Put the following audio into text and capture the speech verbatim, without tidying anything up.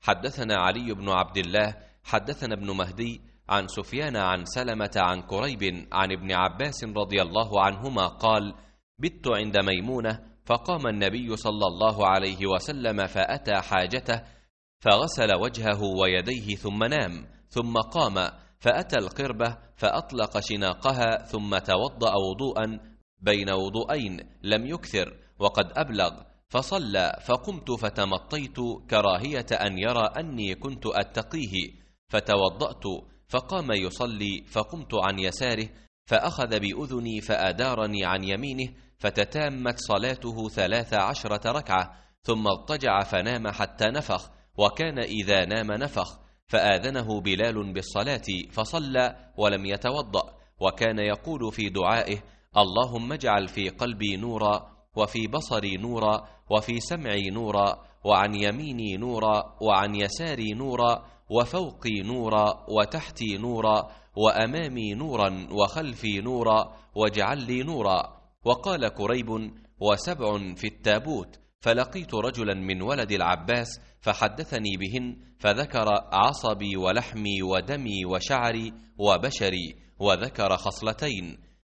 حدثنا علي بن عبد الله حدثنا ابن مهدي عن سفيان عن سلمة عن كريب عن ابن عباس رضي الله عنهما قال: بت عند ميمونة فقام النبي صلى الله عليه وسلم فأتى حاجته فغسل وجهه ويديه ثم نام، ثم قام فأتى القربة فأطلق شناقها ثم توضأ وضوءا بين وضوءين لم يكثر وقد أبلغ، فصلى، فقمت فتمطيت كراهية أن يرى أني كنت أتقيه، فتوضأت، فقام يصلي، فقمت عن يساره فأخذ بأذني فأدارني عن يمينه، فتتامت صلاته ثلاث عشرة ركعة، ثم اضطجع فنام حتى نفخ، وكان إذا نام نفخ، فآذنه بلال بالصلاة فصلى ولم يتوضأ، وكان يقول في دعائه: اللهم اجعل في قلبي نورا، وفي بصري نورا، وفي سمعي نورا، وعن يميني نورا، وعن يساري نورا، وفوقي نورا، وتحتي نورا، وأمامي نورا، وخلفي نورا، واجعل لي نورا. وقال كريب: وسبع في التابوت، فلقيت رجلا من ولد العباس فحدثني بهن، فذكر عصبي ولحمي ودمي وشعري وبشري، وذكر خصلتين: